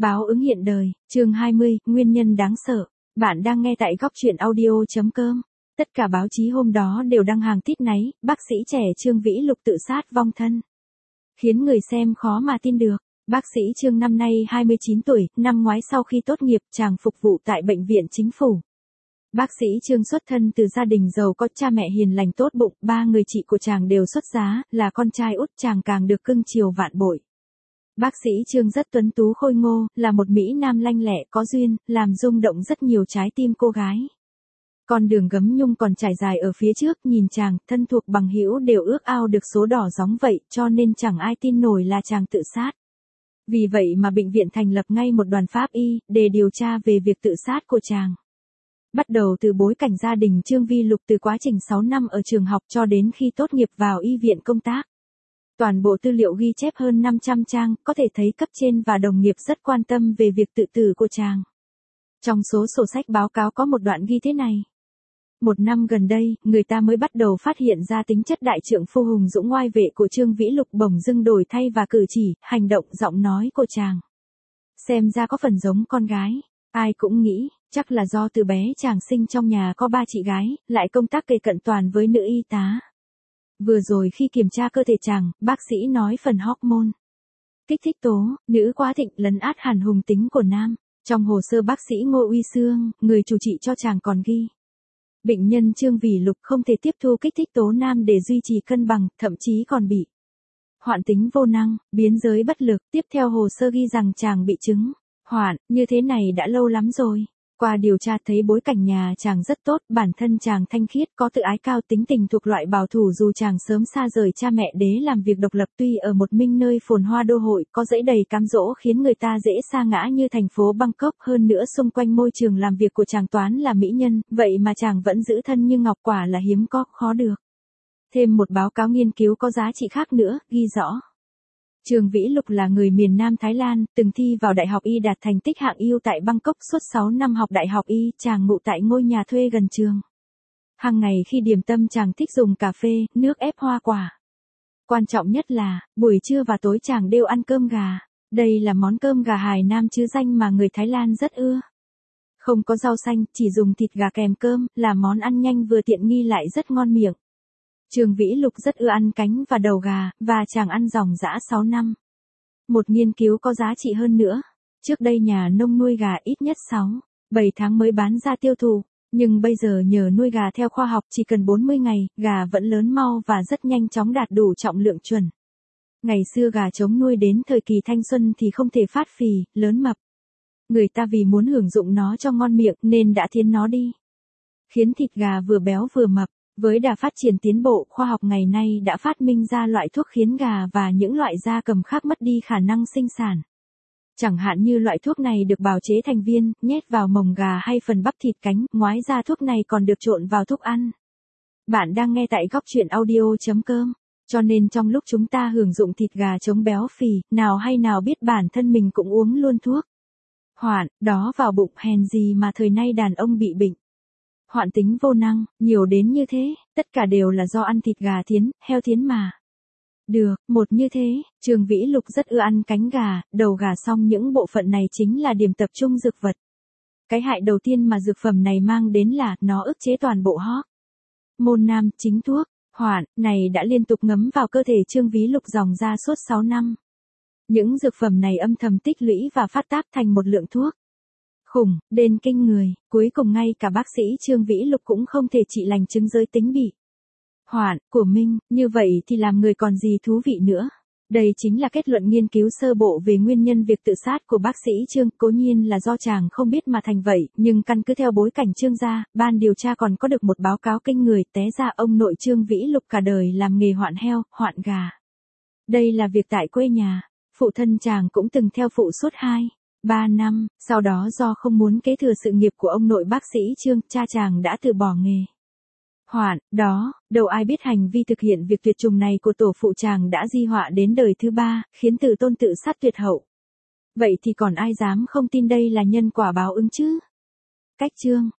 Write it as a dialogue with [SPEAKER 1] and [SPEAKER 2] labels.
[SPEAKER 1] Báo ứng hiện đời, chương 20, nguyên nhân đáng sợ. Bạn đang nghe tại góc truyện audio.com. Tất cả báo chí hôm đó đều đăng hàng tít náy, bác sĩ trẻ Trương Vĩ Lục tự sát vong thân. Khiến người xem khó mà tin được. Bác sĩ Trương năm nay 29 tuổi, năm ngoái sau khi tốt nghiệp, chàng phục vụ tại bệnh viện chính phủ. Bác sĩ Trương xuất thân từ gia đình giàu có, cha mẹ hiền lành tốt bụng, ba người chị của chàng đều xuất giá, là con trai út, chàng càng được cưng chiều vạn bội. Bác sĩ Trương rất tuấn tú khôi ngô, là một mỹ nam lanh lẹ có duyên, làm rung động rất nhiều trái tim cô gái. Con đường gấm nhung còn trải dài ở phía trước, nhìn chàng, thân thuộc bằng hữu đều ước ao được số đỏ gióng vậy, cho nên chẳng ai tin nổi là chàng tự sát. Vì vậy mà bệnh viện thành lập ngay một đoàn pháp y, để điều tra về việc tự sát của chàng. Bắt đầu từ bối cảnh gia đình Trương Vĩ Lục từ quá trình 6 năm ở trường học cho đến khi tốt nghiệp vào y viện công tác. Toàn bộ tư liệu ghi chép hơn 500 trang, có thể thấy cấp trên và đồng nghiệp rất quan tâm về việc tự tử của chàng. Trong số sổ sách báo cáo có một đoạn ghi thế này. Một năm gần đây, người ta mới bắt đầu phát hiện ra tính chất đại trượng phu hùng dũng oai vệ của Trương Vĩ Lục, bỗng dưng đổi thay và cử chỉ, hành động, giọng nói của chàng. Xem ra có phần giống con gái. Ai cũng nghĩ, chắc là do từ bé chàng sinh trong nhà có ba chị gái, lại công tác kề cận toàn với nữ y tá. Vừa rồi khi kiểm tra cơ thể chàng, bác sĩ nói phần hormone kích thích tố, nữ quá thịnh lấn át hẳn hùng tính của nam. Trong hồ sơ bác sĩ Ngô Uy Sương, người chủ trị cho chàng còn ghi. Bệnh nhân Trương Vĩ Lục không thể tiếp thu kích thích tố nam để duy trì cân bằng, thậm chí còn bị hoạn tính vô năng, biến giới bất lực. Tiếp theo hồ sơ ghi rằng chàng bị chứng hoạn, như thế này đã lâu lắm rồi. Qua điều tra thấy bối cảnh nhà chàng rất tốt, bản thân chàng thanh khiết, có tự ái cao, tính tình thuộc loại bảo thủ dù chàng sớm xa rời cha mẹ để làm việc độc lập, tuy ở một mình nơi phồn hoa đô hội, có dãy đầy cám dỗ khiến người ta dễ sa ngã như thành phố Bangkok, hơn nữa xung quanh môi trường làm việc của chàng toán là mỹ nhân, vậy mà chàng vẫn giữ thân như ngọc, quả là hiếm có, khó được. Thêm một báo cáo nghiên cứu có giá trị khác nữa, ghi rõ. Trương Vĩ Lục là người miền Nam Thái Lan, từng thi vào Đại học Y đạt thành tích hạng ưu tại Bangkok, suốt 6 năm học Đại học Y, chàng ngụ tại ngôi nhà thuê gần trường. Hàng ngày khi điểm tâm chàng thích dùng cà phê, nước ép hoa quả. Quan trọng nhất là, buổi trưa và tối chàng đều ăn cơm gà. Đây là món cơm gà Hải Nam chứ danh mà người Thái Lan rất ưa. Không có rau xanh, chỉ dùng thịt gà kèm cơm, là món ăn nhanh vừa tiện nghi lại rất ngon miệng. Trương Vĩ Lục rất ưa ăn cánh và đầu gà, và chàng ăn ròng rã 6 năm. Một nghiên cứu có giá trị hơn nữa. Trước đây nhà nông nuôi gà ít nhất 6-7 tháng mới bán ra tiêu thụ, nhưng bây giờ nhờ nuôi gà theo khoa học chỉ cần 40 ngày, gà vẫn lớn mau và rất nhanh chóng đạt đủ trọng lượng chuẩn. Ngày xưa gà trống nuôi đến thời kỳ thanh xuân thì không thể phát phì, lớn mập. Người ta vì muốn hưởng dụng nó cho ngon miệng nên đã thiến nó đi, khiến thịt gà vừa béo vừa mập. Với đà phát triển tiến bộ, khoa học ngày nay đã phát minh ra loại thuốc khiến gà và những loại gia cầm khác mất đi khả năng sinh sản. Chẳng hạn như loại thuốc này được bào chế thành viên, nhét vào mồng gà hay phần bắp thịt cánh, ngoài ra thuốc này còn được trộn vào thức ăn. Bạn đang nghe tại góc truyện audio.com, cho nên trong lúc chúng ta hưởng dụng thịt gà chống béo phì, nào hay nào biết bản thân mình cũng uống luôn thuốc hoạn, đó vào bụng, hèn gì mà thời nay đàn ông bị bệnh hoạn tính vô năng, nhiều đến như thế, tất cả đều là do ăn thịt gà thiến, heo thiến mà. Được, một như thế, Trương Vĩ Lục rất ưa ăn cánh gà, đầu gà, xong những bộ phận này chính là điểm tập trung dược vật. Cái hại đầu tiên mà dược phẩm này mang đến là, nó ức chế toàn bộ hormone nam, chính thuốc hoạn này đã liên tục ngấm vào cơ thể Trương Vĩ Lục dòng ra suốt 6 năm. Những dược phẩm này âm thầm tích lũy và phát tác thành một lượng thuốc khủng, đến kinh người, cuối cùng ngay cả bác sĩ Trương Vĩ Lục cũng không thể trị lành chứng giới tính bị hoạn của mình, như vậy thì làm người còn gì thú vị nữa. Đây chính là kết luận nghiên cứu sơ bộ về nguyên nhân việc tự sát của bác sĩ Trương, cố nhiên là do chàng không biết mà thành vậy, nhưng căn cứ theo bối cảnh Trương gia, ban điều tra còn có được một báo cáo kinh người, té ra ông nội Trương Vĩ Lục cả đời làm nghề hoạn heo, hoạn gà. Đây là việc tại quê nhà, phụ thân chàng cũng từng theo phụ suốt 3 năm, sau đó do không muốn kế thừa sự nghiệp của ông nội bác sĩ Trương, cha chàng đã từ bỏ nghề hoạn, đó, đâu ai biết hành vi thực hiện việc tuyệt chủng này của tổ phụ chàng đã di họa đến đời thứ 3, khiến tử tôn tự sát tuyệt hậu. Vậy thì còn ai dám không tin đây là nhân quả báo ứng chứ? Cách chương